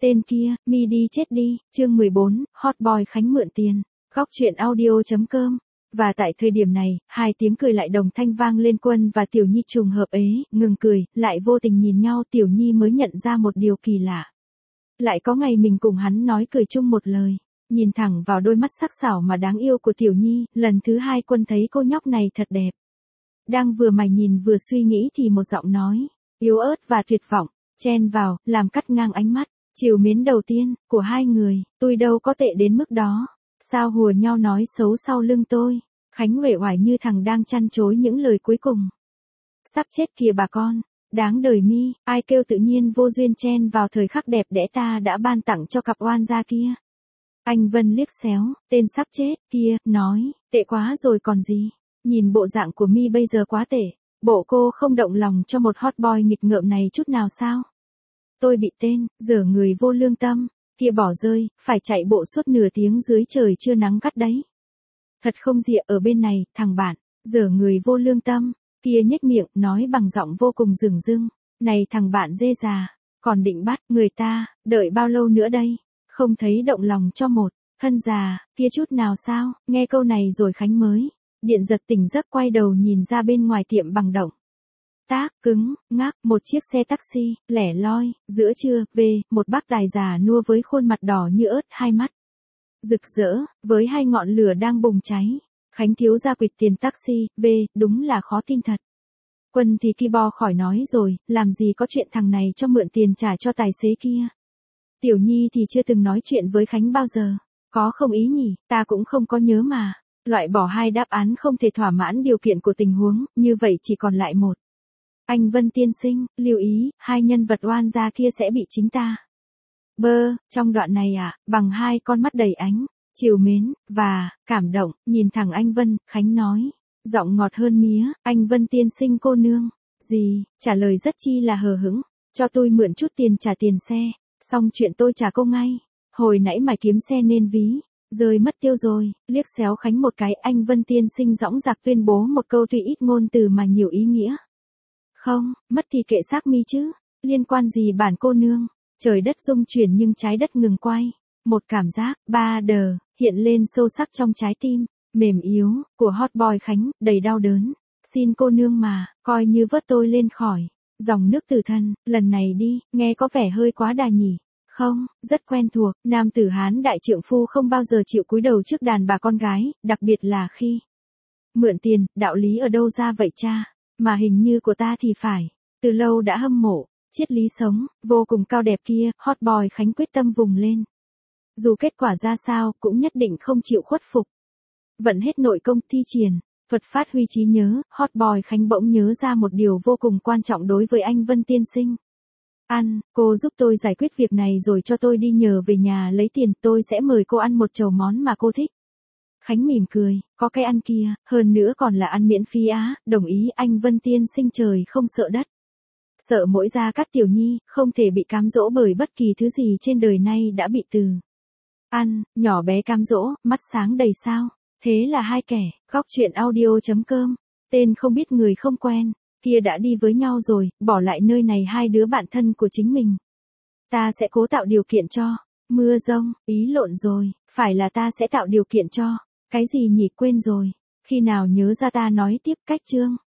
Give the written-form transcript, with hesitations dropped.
Tên kia, mi đi chết đi, chương 14, Hot Boy Khánh mượn tiền. Góc truyện audio.com. Và tại thời điểm này, hai tiếng cười lại đồng thanh vang lên. Quân và Tiểu Nhi trùng hợp ngừng cười, lại vô tình nhìn nhau. Tiểu Nhi mới nhận ra một điều kỳ lạ. Lại có ngày mình cùng hắn nói cười chung một lời. Nhìn thẳng vào đôi mắt sắc sảo mà đáng yêu của Tiểu Nhi, lần thứ hai Quân thấy cô nhóc này thật đẹp. Đang vừa mải nhìn vừa suy nghĩ thì một giọng nói, yếu ớt và tuyệt vọng, chen vào, làm cắt ngang ánh mắt. Trìu mến đầu tiên, của hai người, tôi đâu có tệ đến mức đó. Sao hùa nhau nói xấu sau lưng tôi. Khánh uể oải như thằng đang chăn chối những lời cuối cùng. Sắp chết kìa bà con. Đáng đời mi, ai kêu tự nhiên vô duyên chen vào thời khắc đẹp đẽ ta đã ban tặng cho cặp oan gia kia. Anh Vân liếc xéo, tên sắp chết kia, nói, tệ quá rồi còn gì. Nhìn bộ dạng của mi bây giờ quá tệ. Bộ cô không động lòng cho một hot boy nghịch ngợm này chút nào sao? Tôi bị tên, dở người vô lương tâm, kia bỏ rơi, phải chạy bộ suốt nửa tiếng dưới trời chưa nắng gắt đấy. Thật không dịa ở bên này, thằng bạn, dở người vô lương tâm, kia nhếch miệng, nói bằng giọng vô cùng dửng dưng. Này thằng bạn dê già, còn định bắt người ta, đợi bao lâu nữa đây? Không thấy động lòng cho một, thân già, kia chút nào sao? Nghe câu này rồi Khánh mới điện giật tỉnh giấc quay đầu nhìn ra bên ngoài tiệm bằng động. Tác, cứng, ngác, một chiếc xe taxi, lẻ loi, giữa trưa, về, một bác tài già nua với khuôn mặt đỏ như ớt, hai mắt rực rỡ, với hai ngọn lửa đang bùng cháy. Khánh thiếu gia quỵt tiền taxi, về, đúng là khó tin thật. Quân thì ki bo khỏi nói rồi, làm gì có chuyện thằng này cho mượn tiền trả cho tài xế kia. Tiểu Nhi thì chưa từng nói chuyện với Khánh bao giờ. Có không ý nhỉ, ta cũng không có nhớ mà. Loại bỏ hai đáp án không thể thỏa mãn điều kiện của tình huống, như vậy chỉ còn lại một. Anh Vân tiên sinh, lưu ý, hai nhân vật oan gia kia sẽ bị chính ta. Trong đoạn này bằng hai con mắt đầy ánh, trìu mến, và, cảm động, nhìn thẳng anh Vân, Khánh nói, giọng ngọt hơn mía, anh Vân tiên sinh cô nương, gì, trả lời rất chi là hờ hững, cho tôi mượn chút tiền trả tiền xe, xong chuyện tôi trả cô ngay, hồi nãy mày kiếm xe nên ví, rơi mất tiêu rồi, liếc xéo Khánh một cái, anh Vân tiên sinh dõng dạc tuyên bố một câu tuy ít ngôn từ mà nhiều ý nghĩa. Không, mất thì kệ xác mi chứ, liên quan gì bản cô nương. Trời đất rung chuyển nhưng trái đất ngừng quay. Một cảm giác, hiện lên sâu sắc trong trái tim, mềm yếu, của hot boy Khánh, đầy đau đớn. Xin cô nương mà, coi như vớt tôi lên khỏi dòng nước tử thần, lần này đi, nghe có vẻ hơi quá đà nhỉ. Không, rất quen thuộc, nam tử Hán đại trượng phu không bao giờ chịu cúi đầu trước đàn bà con gái, đặc biệt là khi mượn tiền, đạo lý ở đâu ra vậy cha? Mà hình như của ta thì phải, từ lâu đã hâm mộ, triết lý sống, vô cùng cao đẹp kia, hot boy Khánh quyết tâm vùng lên. Dù kết quả ra sao, cũng nhất định không chịu khuất phục. Vận hết nội công thi triển, thuật phát huy trí nhớ, hot boy Khánh bỗng nhớ ra một điều vô cùng quan trọng đối với anh Vân tiên sinh. Cô giúp tôi giải quyết việc này rồi cho tôi đi nhờ về nhà lấy tiền, tôi sẽ mời cô ăn một chầu món mà cô thích. Khánh mỉm cười, có cái ăn kia, hơn nữa còn là ăn miễn phí đồng ý anh Vân tiên sinh trời không sợ đất. Sợ mỗi Gia Cát Tiểu Nhi, không thể bị cám dỗ bởi bất kỳ thứ gì trên đời này đã bị từ nhỏ bé cám dỗ, mắt sáng đầy sao. Thế là hai kẻ, góc truyện audio.com, tên không biết người không quen, kia đã đi với nhau rồi, bỏ lại nơi này hai đứa bạn thân của chính mình. Ta sẽ cố tạo điều kiện cho, mưa rông, ý lộn rồi, phải là ta sẽ tạo điều kiện cho, cái gì nhỉ quên rồi, khi nào nhớ ra ta nói tiếp cách chương.